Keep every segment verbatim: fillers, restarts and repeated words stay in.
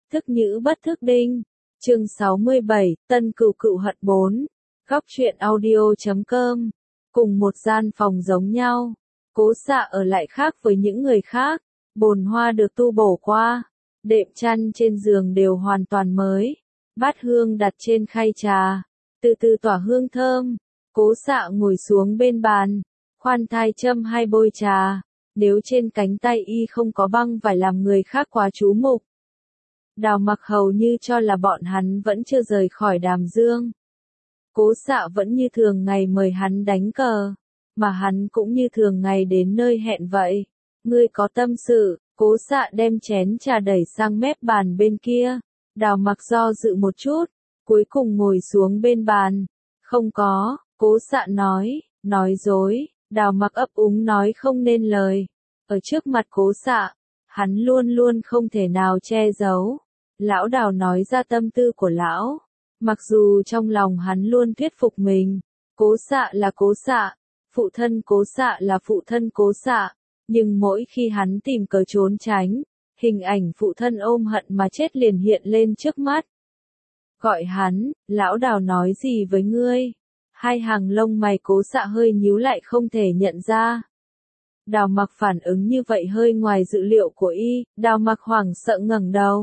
Thức nhữ bất thức đinh. Chương sáu mươi bảy, Tân Cửu Cựu Hận bốn. Góc truyện audio chấm com. Cùng một gian phòng giống nhau. Cố Xạ ở lại khác với những người khác. Bồn hoa được tu bổ qua. Đệm chăn trên giường đều hoàn toàn mới. Bát hương đặt trên khay trà. Từ từ tỏa hương thơm. Cố Xạ ngồi xuống bên bàn. Khoan thai châm hai bôi trà. Nếu trên cánh tay y không có băng vải làm người khác quá chú mục. Đào Mặc hầu như cho là bọn hắn vẫn chưa rời khỏi Đàm Dương. Cố Xạ vẫn như thường ngày mời hắn đánh cờ, mà hắn cũng như thường ngày đến nơi hẹn vậy. Ngươi có tâm sự? Cố Xạ đem chén trà đẩy sang mép bàn bên kia. Đào Mặc do dự một chút, cuối cùng ngồi xuống bên bàn. Không có, Cố Xạ nói, nói dối. Đào Mặc ấp úng nói không nên lời. Ở trước mặt Cố Xạ, hắn luôn luôn không thể nào che giấu. Lão Đào nói ra tâm tư của lão. Mặc dù trong lòng hắn luôn thuyết phục mình, Cố Xạ là Cố Xạ, phụ thân Cố Xạ là phụ thân Cố Xạ, nhưng mỗi khi hắn tìm cớ trốn tránh, hình ảnh phụ thân ôm hận mà chết liền hiện lên trước mắt. Gọi hắn, Lão Đào nói gì với ngươi? Hai hàng lông mày Cố Xạ hơi nhíu lại không thể nhận ra. Đào Mặc phản ứng như vậy hơi ngoài dự liệu của y. Đào Mặc hoảng sợ ngẩng đầu.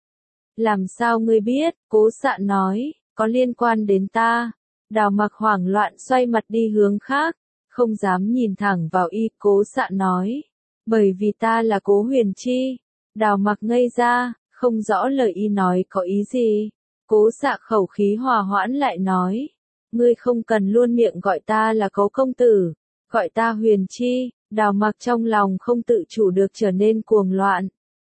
Làm sao ngươi biết? Cố Xạ nói, có liên quan đến ta. Đào Mặc hoảng loạn xoay mặt đi hướng khác, không dám nhìn thẳng vào y. Cố Xạ nói, bởi vì ta là Cố Huyền Chi. Đào Mặc ngây ra, không rõ lời y nói có ý gì. Cố Xạ khẩu khí hòa hoãn lại nói, ngươi không cần luôn miệng gọi ta là Cố công tử, gọi ta Huyền Chi. Đào Mặc trong lòng không tự chủ được trở nên cuồng loạn.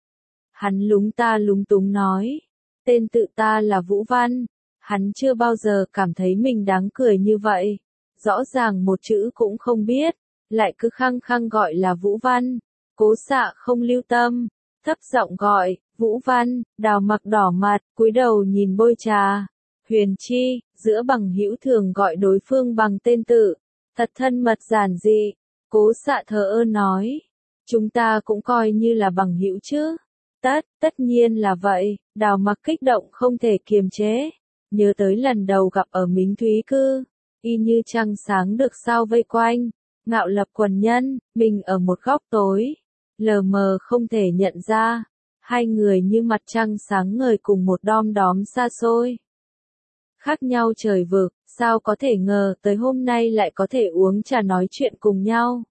Hắn lúng ta lúng túng nói, tên tự ta là Vũ Văn. Hắn chưa bao giờ cảm thấy mình đáng cười như vậy. Rõ ràng một chữ cũng không biết, lại cứ khăng khăng gọi là Vũ Văn. Cố Xạ không lưu tâm, thấp giọng gọi, Vũ Văn. Đào Mặc đỏ mặt, cúi đầu nhìn bôi trà. Huyền Chi, giữa bằng hữu thường gọi đối phương bằng tên tự, thật thân mật giản dị. Cố Xạ thờ ơ nói, chúng ta cũng coi như là bằng hữu chứ. Tất, tất nhiên là vậy. Đào Mặc kích động không thể kiềm chế. Nhớ tới lần đầu gặp ở Mính Thúy Cư, y như trăng sáng được sao vây quanh, ngạo lập quần nhân, mình ở một góc tối, lờ mờ không thể nhận ra, hai người như mặt trăng sáng ngời cùng một đom đóm xa xôi. Khác nhau trời vực, sao có thể ngờ tới hôm nay lại có thể uống trà nói chuyện cùng nhau,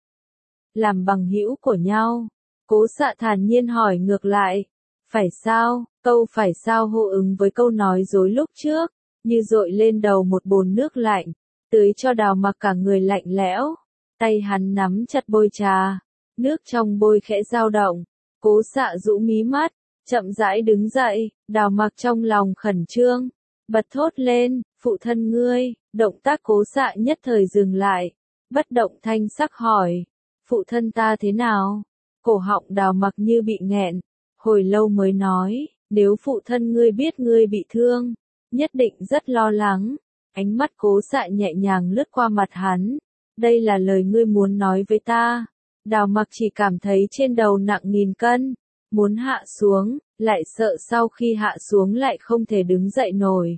làm bằng hữu của nhau. Cố Xạ thản nhiên hỏi ngược lại, phải sao? Câu phải sao hô ứng với câu nói dối lúc trước, như dội lên đầu một bồn nước lạnh, tưới cho Đào Mặc cả người lạnh lẽo. Tay hắn nắm chặt bôi trà, nước trong bôi khẽ dao động. Cố Xạ rũ mí mắt, chậm rãi đứng dậy. Đào Mặc trong lòng khẩn trương, bật thốt lên, phụ thân ngươi. Động tác Cố Xạ nhất thời dừng lại, bất động thanh sắc hỏi, phụ thân ta thế nào? Cổ họng Đào Mặc như bị nghẹn, hồi lâu mới nói, nếu phụ thân ngươi biết ngươi bị thương, nhất định rất lo lắng. Ánh mắt Cố Xạ nhẹ nhàng lướt qua mặt hắn, đây là lời ngươi muốn nói với ta. Đào Mặc chỉ cảm thấy trên đầu nặng nghìn cân, muốn hạ xuống, lại sợ sau khi hạ xuống lại không thể đứng dậy nổi.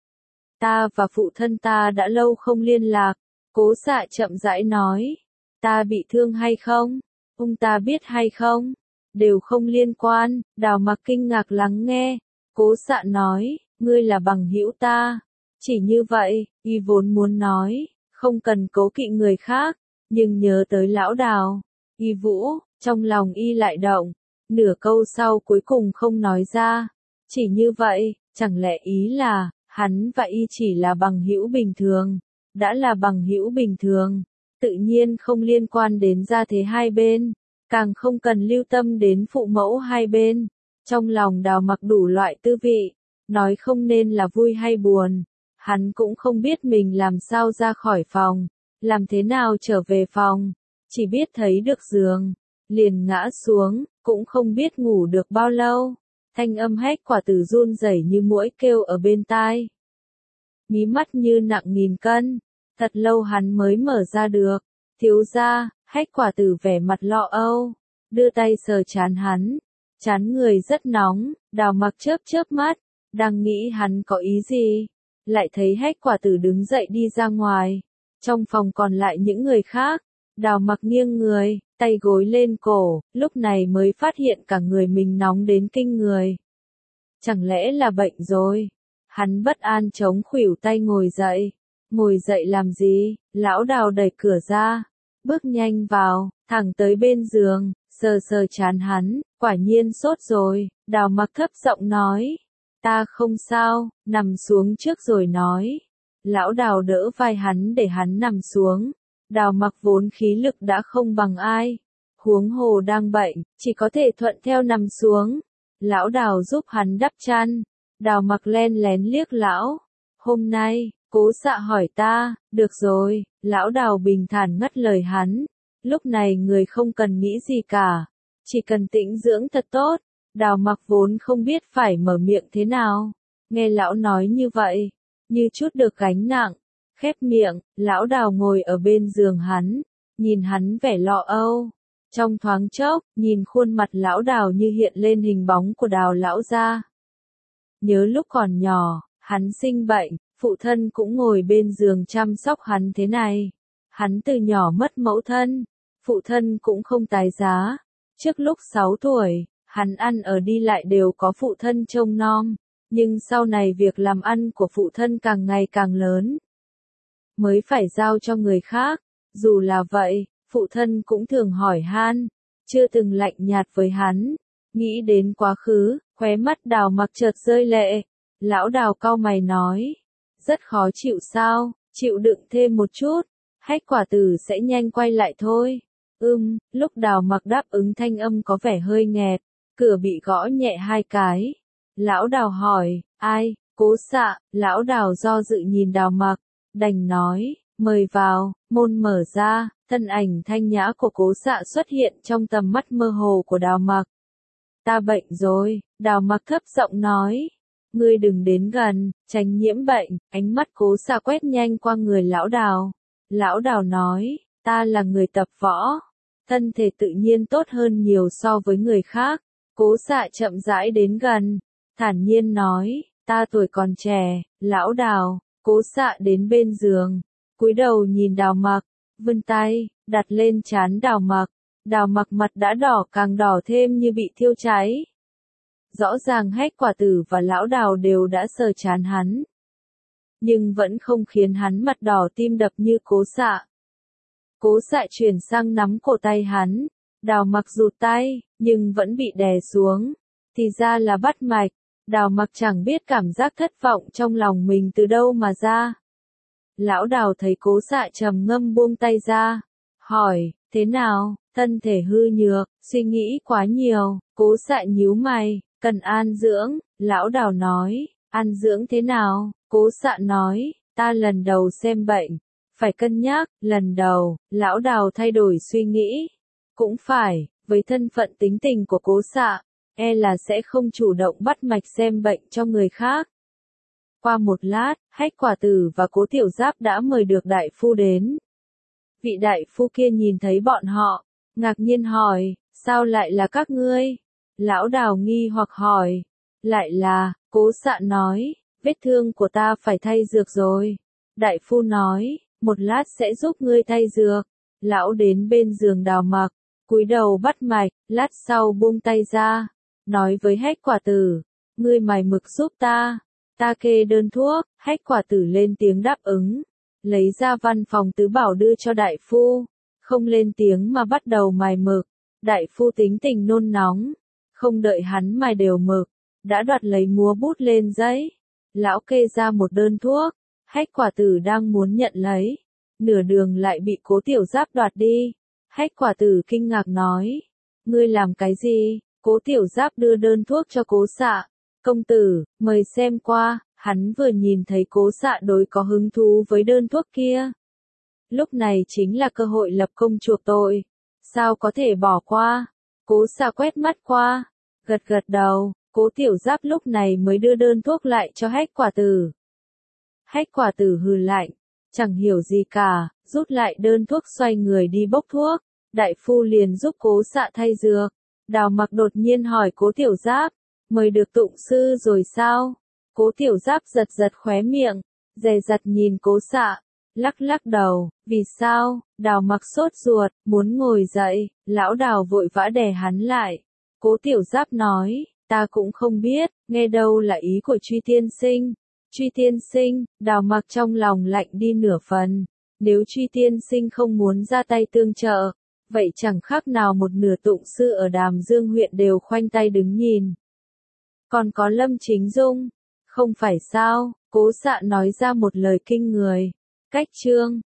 Ta và phụ thân ta đã lâu không liên lạc. Cố Xạ chậm rãi nói, ta bị thương hay không? Ông ta biết hay không? Đều không liên quan. Đào Mặc kinh ngạc lắng nghe. Cố Xạ nói, ngươi là bằng hữu ta. Chỉ như vậy, y vốn muốn nói, không cần cố kỵ người khác, nhưng nhớ tới Lão Đào, y Vũ, trong lòng y lại động. Nửa câu sau cuối cùng không nói ra. Chỉ như vậy, chẳng lẽ ý là, hắn và y chỉ là bằng hữu bình thường. Đã là bằng hữu bình thường, tự nhiên không liên quan đến gia thế hai bên, càng không cần lưu tâm đến phụ mẫu hai bên. Trong lòng Đào Mặc đủ loại tư vị, nói không nên là vui hay buồn. Hắn cũng không biết mình làm sao ra khỏi phòng, làm thế nào trở về phòng, chỉ biết thấy được giường, liền ngã xuống, cũng không biết ngủ được bao lâu. Thanh âm Hách Quả Tử run rẩy như muỗi kêu ở bên tai. Mí mắt như nặng nghìn cân, thật lâu hắn mới mở ra được. Thiếu gia. Hách Quả Tử vẻ mặt lo âu, đưa tay sờ trán hắn. Chán người rất nóng, Đào Mặc chớp chớp mắt, đang nghĩ hắn có ý gì. Lại thấy Hách Quả Tử đứng dậy đi ra ngoài. Trong phòng còn lại những người khác. Đào Mặc nghiêng người, tay gối lên cổ, lúc này mới phát hiện cả người mình nóng đến kinh người. Chẳng lẽ là bệnh rồi? Hắn bất an chống khuỷu tay ngồi dậy. Ngồi dậy làm gì? Lão Đào đẩy cửa ra, bước nhanh vào, thẳng tới bên giường, sờ sờ trán hắn, quả nhiên sốt rồi. Đào Mặc thấp giọng nói, ta không sao, nằm xuống trước rồi nói. Lão Đào đỡ vai hắn để hắn nằm xuống. Đào Mặc vốn khí lực đã không bằng ai, huống hồ đang bệnh, chỉ có thể thuận theo nằm xuống. Lão Đào giúp hắn đắp chăn. Đào Mặc len lén liếc lão. Hôm nay, Cố Xạ hỏi ta, được rồi, lão Đào bình thản ngắt lời hắn. Lúc này người không cần nghĩ gì cả, chỉ cần tĩnh dưỡng thật tốt. Đào Mặc vốn không biết phải mở miệng thế nào. Nghe lão nói như vậy, như chút được gánh nặng. Khép miệng, lão Đào ngồi ở bên giường hắn, nhìn hắn vẻ lo âu. Trong thoáng chốc, nhìn khuôn mặt lão Đào như hiện lên hình bóng của Đào lão gia. Nhớ lúc còn nhỏ, hắn sinh bệnh, phụ thân cũng ngồi bên giường chăm sóc hắn thế này. Hắn từ nhỏ mất mẫu thân, phụ thân cũng không tái giá. Trước lúc sáu tuổi, hắn ăn ở đi lại đều có phụ thân trông nom, nhưng sau này việc làm ăn của phụ thân càng ngày càng lớn, mới phải giao cho người khác. Dù là vậy, phụ thân cũng thường hỏi han, chưa từng lạnh nhạt với hắn. Nghĩ đến quá khứ, khóe mắt Đào Mặc chợt rơi lệ. Lão Đào cau mày nói, rất khó chịu sao, chịu đựng thêm một chút, Hách Quả Tử sẽ nhanh quay lại thôi. Ừm, lúc Đào Mặc đáp ứng thanh âm có vẻ hơi nghẹt, cửa bị gõ nhẹ hai cái. Lão Đào hỏi, ai? Cố Xạ. Lão Đào do dự nhìn Đào Mặc, đành nói, mời vào. Môn mở ra, thân ảnh thanh nhã của Cố Xạ xuất hiện trong tầm mắt mơ hồ của Đào Mặc. Ta bệnh rồi, Đào Mặc thấp giọng nói. Ngươi đừng đến gần, tránh nhiễm bệnh. Ánh mắt Cố Xạ quét nhanh qua người lão Đào. Lão Đào nói, ta là người tập võ, thân thể tự nhiên tốt hơn nhiều so với người khác. Cố Xạ chậm rãi đến gần, thản nhiên nói, ta tuổi còn trẻ. Lão Đào. Cố Xạ đến bên giường, cúi đầu nhìn Đào Mặc, vươn tay đặt lên trán Đào Mặc. Đào Mặc mặt đã đỏ càng đỏ thêm như bị thiêu cháy. Rõ ràng Hách Quả Tử và lão Đào đều đã sờ trán hắn, nhưng vẫn không khiến hắn mặt đỏ tim đập như Cố Xạ. Cố Xạ chuyển sang nắm cổ tay hắn. Đào Mặc rụt tay, nhưng vẫn bị đè xuống. Thì ra là bắt mạch. Đào Mặc chẳng biết cảm giác thất vọng trong lòng mình từ đâu mà ra. Lão Đào thấy Cố Xạ trầm ngâm buông tay ra, hỏi, thế nào? Thân thể hư nhược, suy nghĩ quá nhiều. Cố Xạ nhíu mày, cần an dưỡng. Lão Đào nói, an dưỡng thế nào? Cố Xạ nói, ta lần đầu xem bệnh, phải cân nhắc. Lần đầu. Lão Đào thay đổi suy nghĩ. Cũng phải, với thân phận tính tình của Cố Xạ, e là sẽ không chủ động bắt mạch xem bệnh cho người khác. Qua một lát, Hách Quả Tử và Cố Tiểu Giáp đã mời được đại phu đến. Vị đại phu kia nhìn thấy bọn họ, ngạc nhiên hỏi, sao lại là các ngươi? Lão Đào nghi hoặc hỏi, lại là. Cố Xạ nói, vết thương của ta phải thay dược rồi. Đại phu nói, một lát sẽ giúp ngươi thay dược. Lão đến bên giường Đào Mặc, cúi đầu bắt mạch, lát sau buông tay ra, nói với Hách Quả Tử, ngươi mài mực giúp ta, ta kê đơn thuốc. Hách Quả Tử lên tiếng đáp ứng, lấy ra văn phòng tứ bảo đưa cho đại phu, không lên tiếng mà bắt đầu mài mực. Đại phu tính tình nôn nóng, không đợi hắn mài đều mực, đã đoạt lấy múa bút lên giấy. Lão kê ra một đơn thuốc, Hách Quả Tử đang muốn nhận lấy, nửa đường lại bị Cố Tiểu Giáp đoạt đi. Hách Quả Tử kinh ngạc nói, ngươi làm cái gì? Cố Tiểu Giáp đưa đơn thuốc cho Cố Xạ. Công tử, mời xem qua. Hắn vừa nhìn thấy Cố Xạ đối có hứng thú với đơn thuốc kia. Lúc này chính là cơ hội lập công chuộc tội, sao có thể bỏ qua? Cố Xạ quét mắt qua, gật gật đầu. Cố Tiểu Giáp lúc này mới đưa đơn thuốc lại cho Hách Quả Tử. Hách Quả Tử hừ lạnh, chẳng hiểu gì cả, rút lại đơn thuốc xoay người đi bốc thuốc. Đại phu liền giúp Cố Xạ thay dược. Đào Mặc đột nhiên hỏi Cố Tiểu Giáp, mời được tụng sư rồi sao? Cố Tiểu Giáp giật giật khóe miệng, dè dặt nhìn Cố Xạ, lắc lắc đầu, vì sao? Đào Mặc sốt ruột, muốn ngồi dậy, lão Đào vội vã đè hắn lại. Cố Tiểu Giáp nói, ta cũng không biết, nghe đâu là ý của Truy tiên sinh. Truy tiên sinh, Đào Mặc trong lòng lạnh đi nửa phần, nếu Truy tiên sinh không muốn ra tay tương trợ, vậy chẳng khác nào một nửa tụng sư ở Đàm Dương huyện đều khoanh tay đứng nhìn. Còn có Lâm Chính Dung, không phải sao? Cố Xạ nói ra một lời kinh người. Cách chương